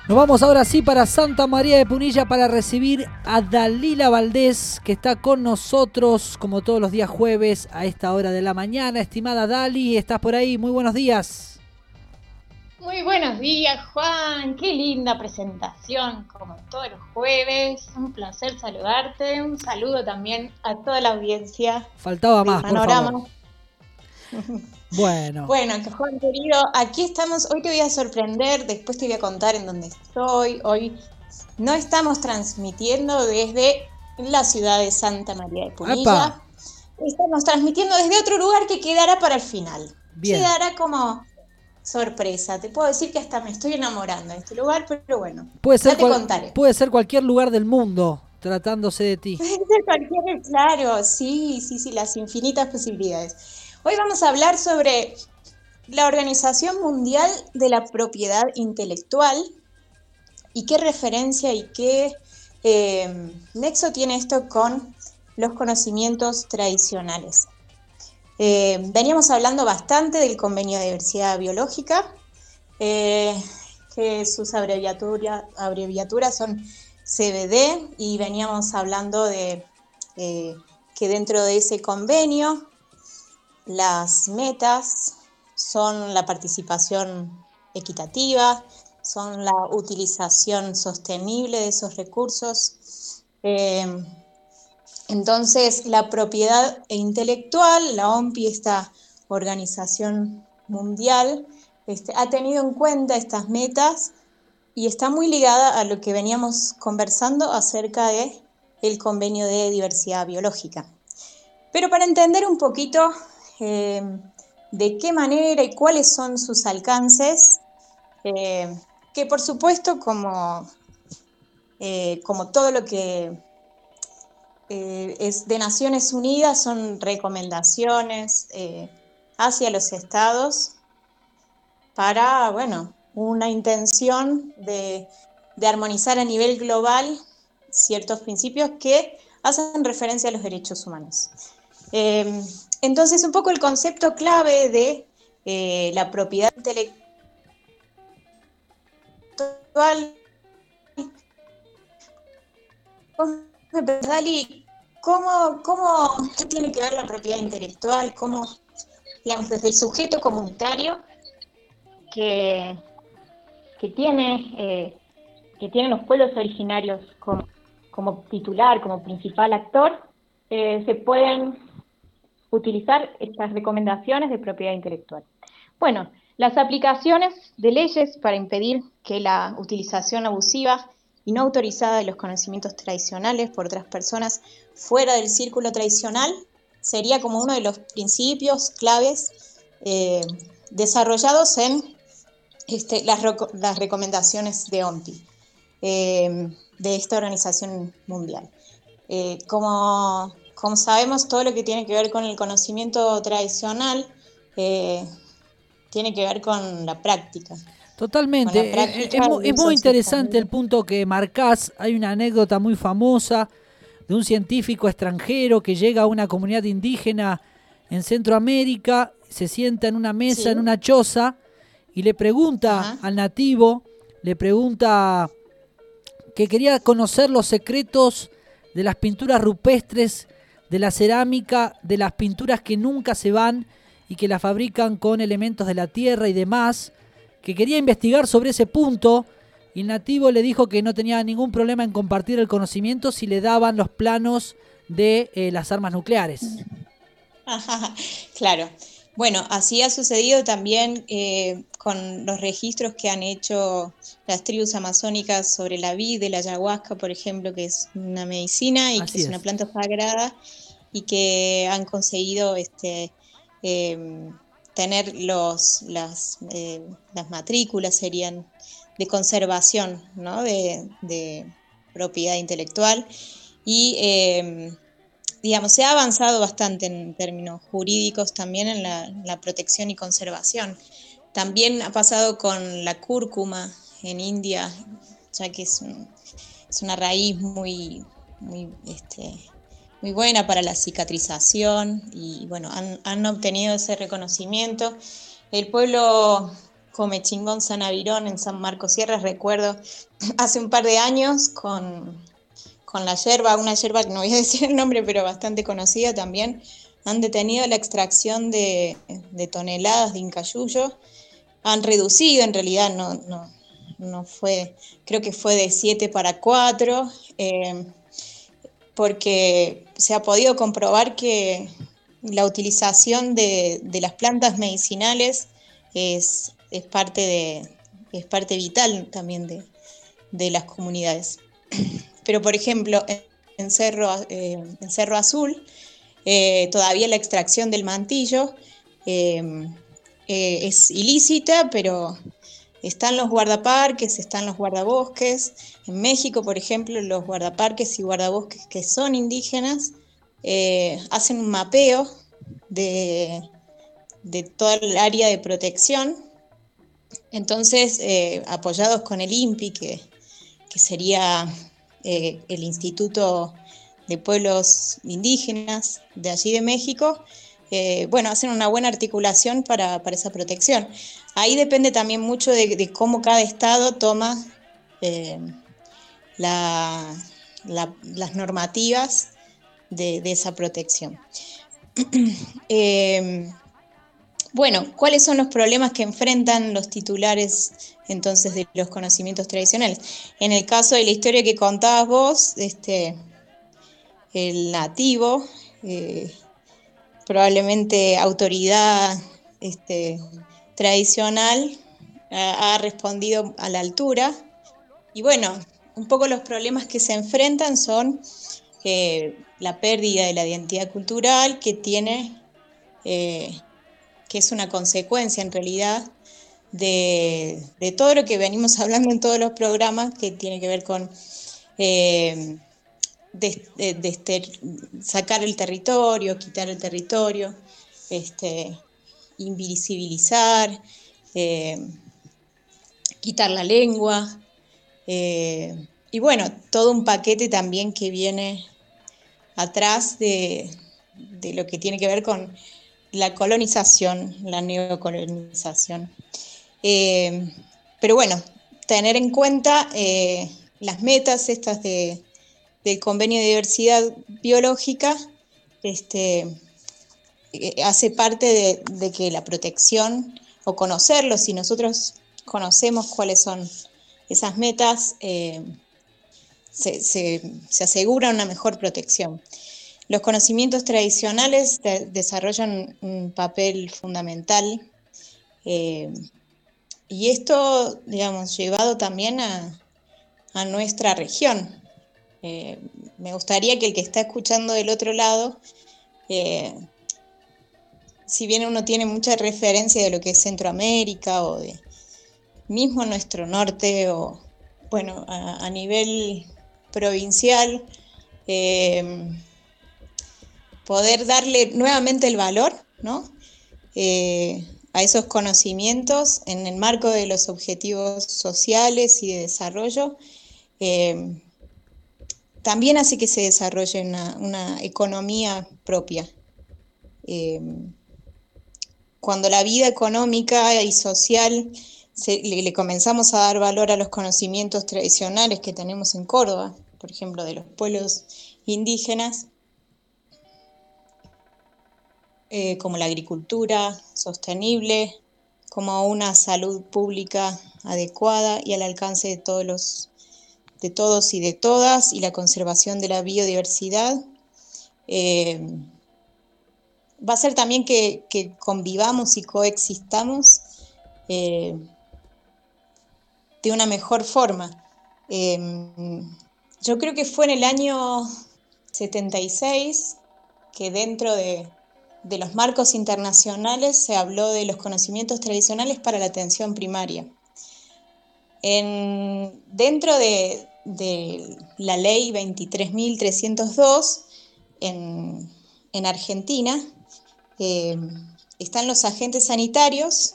Nos vamos ahora sí para Santa María de Punilla para recibir a Dalila Valdés, que está con nosotros como todos los días jueves a esta hora de la mañana. Estimada Dali, ¿estás por ahí? Muy buenos días. Muy buenos días, Juan. Qué linda presentación, como todos los jueves. Un placer saludarte. Un saludo también a toda la audiencia. Faltaba más, Panorama. por favor. Bueno, Juan querido, aquí estamos. Hoy te voy a sorprender, después te voy a contar en dónde estoy. Hoy no estamos transmitiendo desde la ciudad de Santa María de Punilla. ¡Epa! Estamos transmitiendo desde otro lugar que quedará para el final. Bien. Quedará como sorpresa. Te puedo decir que hasta me estoy enamorando de este lugar, pero bueno, Te contaré. Puede ser cualquier lugar del mundo tratándose de ti. Puede ser cualquier, claro, sí, las infinitas posibilidades. Hoy vamos a hablar sobre la Organización Mundial de la Propiedad Intelectual y qué referencia y qué nexo tiene esto con los conocimientos tradicionales. Veníamos hablando bastante del Convenio de Diversidad Biológica, que sus abreviaturas son CBD, y veníamos hablando de que dentro de ese convenio las metas son la participación equitativa, son la utilización sostenible de esos recursos. Entonces, la propiedad intelectual, la OMPI, esta organización mundial, ha tenido en cuenta estas metas y está muy ligada a lo que veníamos conversando acerca de el Convenio de Diversidad Biológica. Pero para entender un poquito de qué manera y cuáles son sus alcances, que por supuesto, como todo lo que es de Naciones Unidas, son recomendaciones hacia los estados para, una intención de armonizar a nivel global ciertos principios que hacen referencia a los derechos humanos. Entonces, un poco el concepto clave de la propiedad intelectual, Dali, ¿qué tiene que ver la propiedad intelectual? ¿Cómo, digamos, desde el sujeto comunitario que tienen los pueblos originarios como titular, como principal actor, se pueden utilizar estas recomendaciones de propiedad intelectual? Bueno, las aplicaciones de leyes para impedir que la utilización abusiva y no autorizada de los conocimientos tradicionales por otras personas fuera del círculo tradicional sería como uno de los principios claves desarrollados en las recomendaciones de OMPI, de esta organización mundial. Como sabemos, todo lo que tiene que ver con el conocimiento tradicional tiene que ver con la práctica. Totalmente. Es muy interesante el punto que marcás. Hay una anécdota muy famosa de un científico extranjero que llega a una comunidad indígena en Centroamérica, se sienta en una mesa, sí, en una choza, y le pregunta al nativo, que quería conocer los secretos de las pinturas rupestres, de la cerámica, de las pinturas que nunca se van y que las fabrican con elementos de la tierra y demás, que quería investigar sobre ese punto, y el nativo le dijo que no tenía ningún problema en compartir el conocimiento si le daban los planos de las armas nucleares. Claro. Bueno, así ha sucedido también con los registros que han hecho las tribus amazónicas sobre la vid de la ayahuasca, por ejemplo, que es una medicina y que es una planta sagrada, y que han conseguido tener las matrículas, serían de conservación, ¿no? de propiedad intelectual, y digamos, se ha avanzado bastante en términos jurídicos también en la protección y conservación. También ha pasado con la cúrcuma en India, ya que es una raíz muy buena para la cicatrización, y bueno, han obtenido ese reconocimiento. El pueblo Comechingón San Avirón en San Marcos Sierras, recuerdo hace un par de años con la yerba, una yerba que no voy a decir el nombre, pero bastante conocida también, han detenido la extracción de toneladas de incayuyo, han reducido, en realidad no fue, creo que fue de 7 para 4, porque se ha podido comprobar que la utilización de las plantas medicinales es parte vital también de las comunidades. Pero, por ejemplo, en Cerro Azul, todavía la extracción del mantillo es ilícita, pero están los guardaparques, están los guardabosques. En México, por ejemplo, los guardaparques y guardabosques que son indígenas hacen un mapeo de toda el área de protección. Entonces, apoyados con el INPI, que sería el Instituto de Pueblos Indígenas de allí de México, hacen una buena articulación para esa protección. Ahí depende también mucho de cómo cada estado toma las normativas de esa protección. ¿Cuáles son los problemas que enfrentan los titulares entonces de los conocimientos tradicionales? En el caso de la historia que contabas vos, el nativo, probablemente autoridad tradicional, ha respondido a la altura. Y un poco los problemas que se enfrentan son la pérdida de la identidad cultural que es una consecuencia en realidad de todo lo que venimos hablando en todos los programas, que tiene que ver con sacar el territorio, quitar el territorio, invisibilizar, quitar la lengua, todo un paquete también que viene atrás de lo que tiene que ver con la colonización, la neocolonización. Tener en cuenta las metas estas del Convenio de Diversidad Biológica hace parte de que la protección, o conocerlo, si nosotros conocemos cuáles son esas metas, se asegura una mejor protección. Los conocimientos tradicionales desarrollan un papel fundamental y esto, digamos, llevado también a nuestra región. Me gustaría que el que está escuchando del otro lado, si bien uno tiene mucha referencia de lo que es Centroamérica o de mismo nuestro norte o, a nivel provincial, poder darle nuevamente el valor, ¿no? A esos conocimientos en el marco de los objetivos sociales y de desarrollo, también hace que se desarrolle una economía propia. Cuando la vida económica y social le comenzamos a dar valor a los conocimientos tradicionales que tenemos en Córdoba, por ejemplo, de los pueblos indígenas, como la agricultura sostenible, como una salud pública adecuada y al alcance de todos y de todas, y la conservación de la biodiversidad, va a ser también que convivamos y coexistamos de una mejor forma. Yo creo que fue en el año 76 que dentro de los marcos internacionales se habló de los conocimientos tradicionales para la atención primaria. Dentro de la ley 23.302 en Argentina, están los agentes sanitarios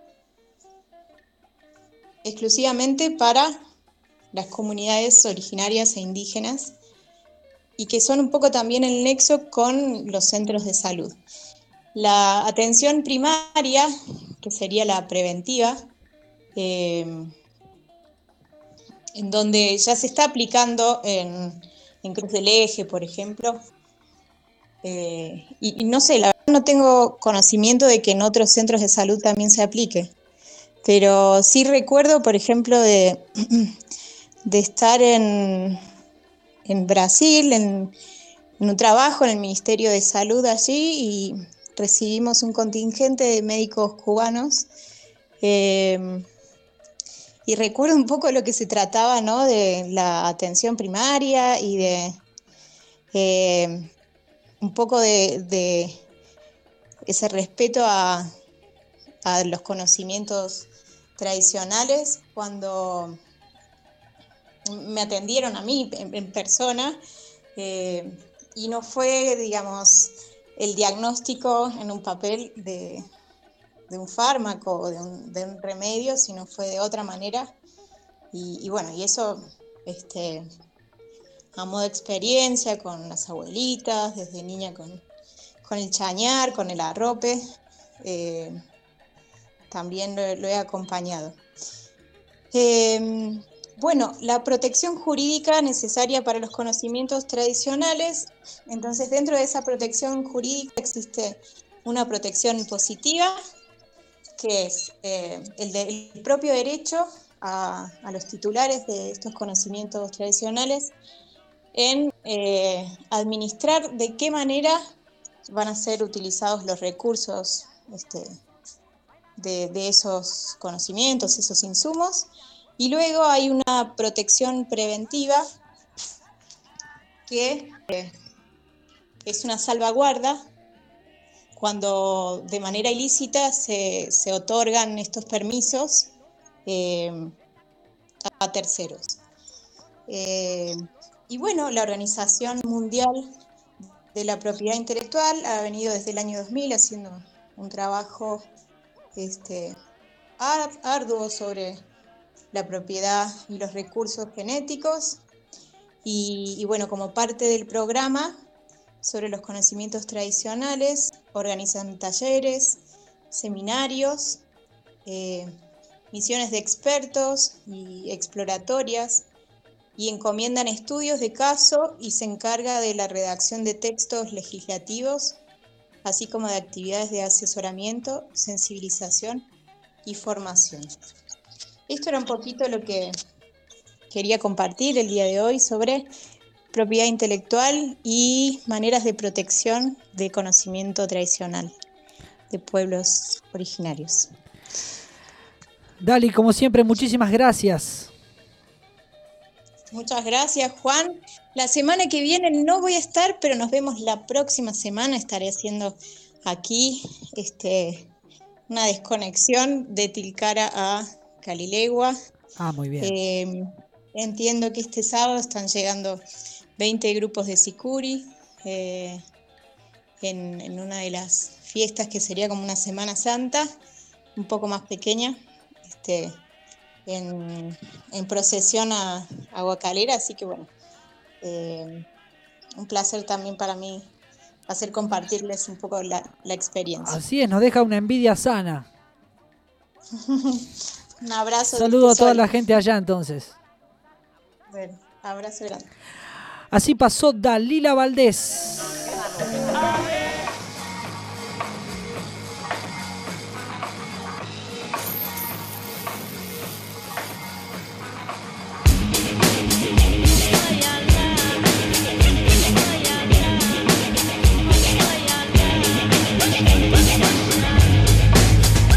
exclusivamente para las comunidades originarias e indígenas, y que son un poco también el nexo con los centros de salud. La atención primaria, que sería la preventiva, en donde ya se está aplicando en Cruz del Eje, por ejemplo. Y no sé, la verdad no tengo conocimiento de que en otros centros de salud también se aplique, pero sí recuerdo, por ejemplo, de estar en Brasil, en un trabajo en el Ministerio de Salud allí, y recibimos un contingente de médicos cubanos, y recuerdo un poco lo que se trataba, ¿no? De la atención primaria y de un poco de ese respeto a los conocimientos tradicionales cuando me atendieron a mí en persona, y no fue, digamos, el diagnóstico en un papel de un fármaco o de un remedio, sino fue de otra manera. Y bueno, y eso a modo de experiencia con las abuelitas, desde niña con el chañar, con el arrope, también lo he acompañado. Bueno, la protección jurídica necesaria para los conocimientos tradicionales. Entonces, dentro de esa protección jurídica existe una protección positiva, que es el propio derecho a los titulares de estos conocimientos tradicionales en administrar de qué manera van a ser utilizados los recursos de esos conocimientos, esos insumos. Y luego hay una protección preventiva que es una salvaguarda cuando de manera ilícita se otorgan estos permisos a terceros. Y bueno, la Organización Mundial de la Propiedad Intelectual ha venido desde el año 2000 haciendo un trabajo arduo sobre la propiedad y los recursos genéticos, y bueno, como parte del programa sobre los conocimientos tradicionales, organizan talleres, seminarios, misiones de expertos y exploratorias, y encomiendan estudios de caso y se encarga de la redacción de textos legislativos, así como de actividades de asesoramiento, sensibilización y formación. Esto era un poquito lo que quería compartir el día de hoy sobre propiedad intelectual y maneras de protección de conocimiento tradicional de pueblos originarios. Dali, como siempre, muchísimas gracias. Muchas gracias, Juan. La semana que viene no voy a estar, pero nos vemos la próxima semana. Estaré haciendo aquí una desconexión de Tilcara a Calilegua. Muy bien. Entiendo que este sábado están llegando 20 grupos de Sicuri en una de las fiestas que sería como una Semana Santa, un poco más pequeña, en procesión a Guacalera, así que bueno, un placer también para mí hacer compartirles un poco la experiencia. Así es, nos deja una envidia sana. Un abrazo. Saludo a toda la gente allá entonces. Bueno, abrazo grande. Así pasó Dalila Valdés.